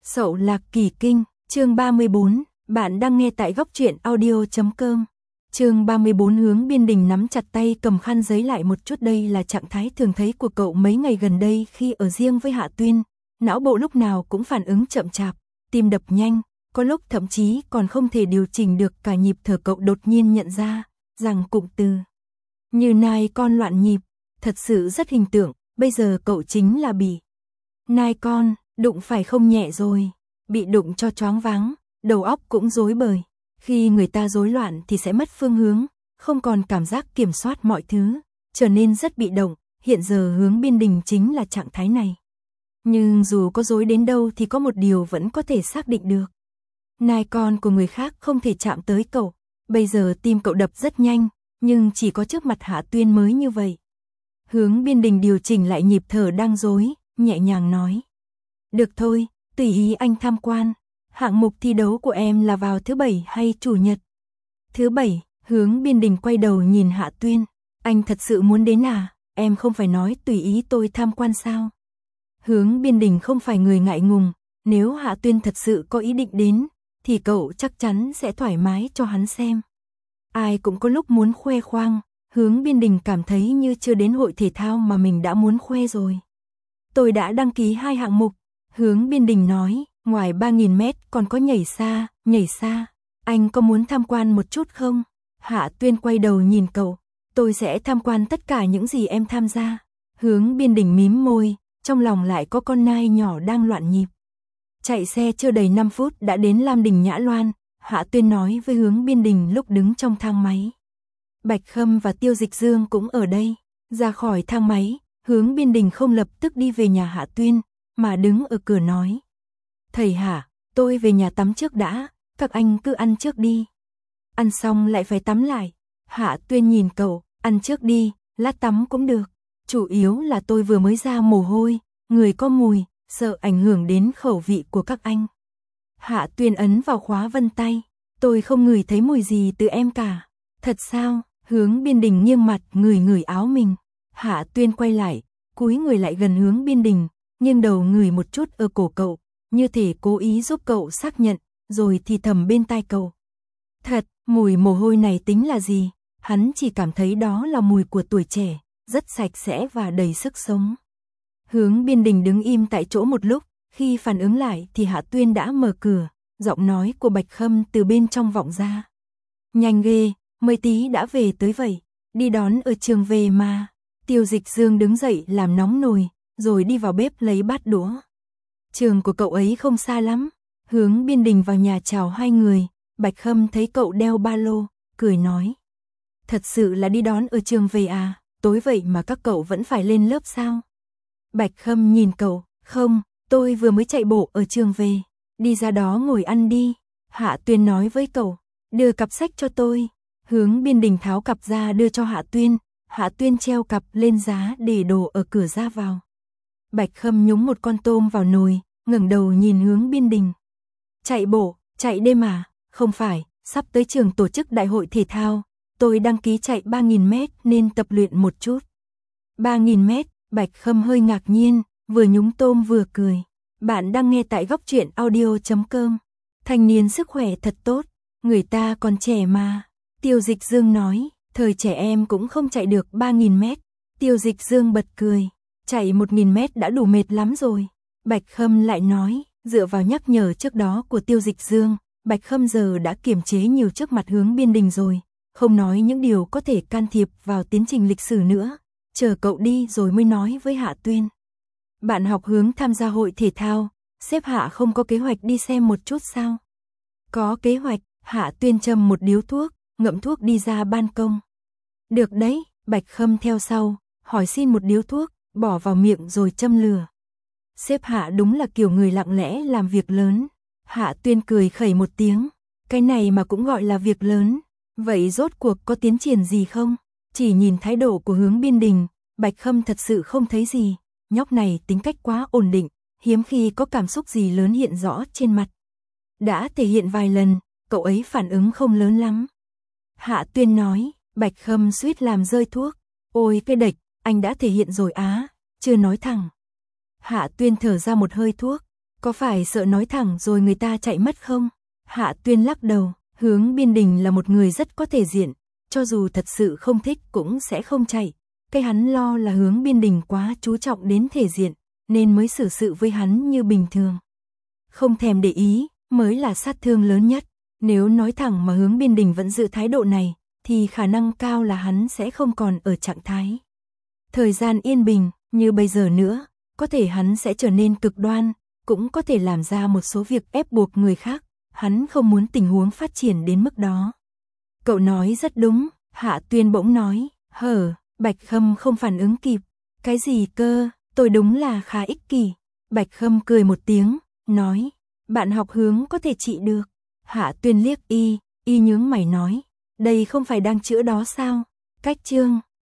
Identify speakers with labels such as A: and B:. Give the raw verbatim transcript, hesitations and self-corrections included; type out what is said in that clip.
A: Sậu Lạc Kỳ Kinh, chương ba mươi bốn, bạn đang nghe tại góc truyện audio chấm com. Chương ba mươi bốn. Hướng Biên Đình nắm chặt tay cầm khăn giấy lại một chút. Đây là trạng thái thường thấy của cậu mấy ngày gần đây khi ở riêng với Hạ Tuyên, não bộ lúc nào cũng phản ứng chậm chạp, tim đập nhanh, có lúc thậm chí còn không thể điều chỉnh được cả nhịp thở. Cậu đột nhiên nhận ra rằng cụm từ như nai con loạn nhịp thật sự rất hình tượng, bây giờ cậu chính là bị nai con đụng phải không nhẹ rồi, bị đụng cho choáng váng, đầu óc cũng rối bời. Khi người ta rối loạn thì sẽ mất phương hướng, không còn cảm giác kiểm soát mọi thứ, trở nên rất bị động. Hiện giờ Hướng Biên Đình chính là trạng thái này. Nhưng dù có rối đến đâu thì có một điều vẫn có thể xác định được. Nai con của người khác không thể chạm tới cậu. Bây giờ tim cậu đập rất nhanh, nhưng chỉ có trước mặt Hạ Tuyên mới như vậy. Hướng Biên Đình điều chỉnh lại nhịp thở đang rối, nhẹ nhàng nói: "Được thôi, tùy ý anh tham quan. Hạng mục thi đấu của em là vào thứ bảy hay chủ nhật?" "Thứ bảy." Hướng Biên Đình quay đầu nhìn Hạ Tuyên: "Anh thật sự muốn đến à? Em không phải nói tùy ý tôi tham quan sao?" Hướng Biên Đình không phải người ngại ngùng, nếu Hạ Tuyên thật sự có ý định đến, thì cậu chắc chắn sẽ thoải mái cho hắn xem. Ai cũng có lúc muốn khoe khoang, Hướng Biên Đình cảm thấy như chưa đến hội thể thao mà mình đã muốn khoe rồi. "Tôi đã đăng ký hai hạng mục." Hướng Biên Đình nói, "Ngoài ba nghìn mét còn có nhảy xa, nhảy xa. Anh có muốn tham quan một chút không?" Hạ Tuyên quay đầu nhìn cậu: "Tôi sẽ tham quan tất cả những gì em tham gia." Hướng Biên Đình mím môi, trong lòng lại có con nai nhỏ đang loạn nhịp. Chạy xe chưa đầy năm phút đã đến Lam Đình Nhã Loan, Hạ Tuyên nói với Hướng Biên Đình lúc đứng trong thang máy. Bạch Khâm và Tiêu Dịch Dương cũng ở đây. Ra khỏi thang máy, Hướng Biên Đình không lập tức đi về nhà Hạ Tuyên, mà đứng ở cửa nói: "Thầy Hạ, tôi về nhà tắm trước đã, các anh cứ ăn trước đi." "Ăn xong lại phải tắm lại." Hạ Tuyên nhìn cậu: "Ăn trước đi, lát tắm cũng được. Chủ yếu là tôi vừa mới ra mồ hôi, người có mùi, sợ ảnh hưởng đến khẩu vị của các anh." Hạ Tuyên ấn vào khóa vân tay: "Tôi không ngửi thấy mùi gì từ em cả." "Thật sao?" Hướng Biên Đình nghiêng mặt ngửi ngửi áo mình. Hạ Tuyên quay lại, cúi người lại gần Hướng Biên Đình, nghiêng đầu ngửi một chút ở cổ cậu, như thể cố ý giúp cậu xác nhận, rồi thì thầm bên tai cậu: "Thật, mùi mồ hôi này tính là gì?" Hắn chỉ cảm thấy đó là mùi của tuổi trẻ, rất sạch sẽ và đầy sức sống. Hướng Biên Đình đứng im tại chỗ một lúc, khi phản ứng lại thì Hạ Tuyên đã mở cửa, giọng nói của Bạch Khâm từ bên trong vọng ra: "Nhanh ghê, mới tí đã về tới vậy, đi đón ở trường về mà." Tiêu Dịch Dương đứng dậy làm nóng nồi, rồi đi vào bếp lấy bát đũa. Trường của cậu ấy không xa lắm. Hướng Biên Đình vào nhà chào hai người, Bạch Khâm thấy cậu đeo ba lô, cười nói: "Thật sự là đi đón ở trường về à, tối vậy mà các cậu vẫn phải lên lớp sao?" Bạch Khâm nhìn cậu: "Không, tôi vừa mới chạy bộ ở trường về, đi ra đó ngồi ăn đi." Hạ Tuyên nói với cậu: "Đưa cặp sách cho tôi." Hướng Biên Đình tháo cặp ra đưa cho Hạ Tuyên, Hạ Tuyên treo cặp lên giá để đồ ở cửa ra vào. Bạch Khâm nhúng một con tôm vào nồi, ngẩng đầu nhìn Hướng Biên Đình: "Chạy bộ, chạy đêm à?" "Không phải, sắp tới trường tổ chức đại hội thể thao, tôi đăng ký chạy ba nghìn mét nên tập luyện một chút." ba nghìn mét, Bạch Khâm hơi ngạc nhiên, vừa nhúng tôm vừa cười. Bạn đang nghe tại góc truyện audio chấm com. Thanh niên sức khỏe thật tốt, người ta còn trẻ mà. Tiêu Dịch Dương nói: "Thời trẻ em cũng không chạy được ba nghìn mét." Tiêu Dịch Dương bật cười: "Chạy một nghìn mét đã đủ mệt lắm rồi." Bạch Khâm lại nói, dựa vào nhắc nhở trước đó của Tiêu Dịch Dương, Bạch Khâm giờ đã kiềm chế nhiều trước mặt Hướng Biên Đình rồi, không nói những điều có thể can thiệp vào tiến trình lịch sử nữa, chờ cậu đi rồi mới nói với Hạ Tuyên: "Bạn học Hướng tham gia hội thể thao, sếp Hạ không có kế hoạch đi xem một chút sao?" "Có kế hoạch." Hạ Tuyên châm một điếu thuốc, ngậm thuốc đi ra ban công. "Được đấy." Bạch Khâm theo sau, hỏi xin một điếu thuốc, bỏ vào miệng rồi châm lửa. Sếp Hạ đúng là kiểu người lặng lẽ làm việc lớn. Hạ Tuyên cười khẩy một tiếng: "Cái này mà cũng gọi là việc lớn. Vậy rốt cuộc có tiến triển gì không?" Chỉ nhìn thái độ của Hướng Biên Đình, Bạch Khâm thật sự không thấy gì. Nhóc này tính cách quá ổn định, hiếm khi có cảm xúc gì lớn hiện rõ trên mặt. Đã thể hiện vài lần, cậu ấy phản ứng không lớn lắm. Hạ Tuyên nói. Bạch Khâm suýt làm rơi thuốc: "Ôi cái đệch, anh đã thể hiện rồi á, chưa nói thẳng." Hạ Tuyên thở ra một hơi thuốc: Có phải sợ nói thẳng rồi người ta chạy mất không? Hạ Tuyên lắc đầu, Hướng Biên Đình là một người rất có thể diện, cho dù thật sự không thích cũng sẽ không chạy. Cái hắn lo là Hướng Biên Đình quá chú trọng đến thể diện, nên mới xử sự với hắn như bình thường. Không thèm để ý, mới là sát thương lớn nhất. Nếu nói thẳng mà Hướng Biên Đình vẫn giữ thái độ này, thì khả năng cao là hắn sẽ không còn ở trạng thái thời gian yên bình, như bây giờ nữa, có thể hắn sẽ trở nên cực đoan, cũng có thể làm ra một số việc ép buộc người khác, hắn không muốn tình huống phát triển đến mức đó. Cậu nói rất đúng, Hạ Tuyên bỗng nói, hở, Bạch Khâm không phản ứng kịp, cái gì cơ, tôi đúng là khá ích kỷ. Bạch Khâm cười một tiếng, nói, bạn học Hướng có thể trị được. Hạ Tuyên liếc y, y nhướng mày nói, đây không phải đang chữa đó sao? Cách chương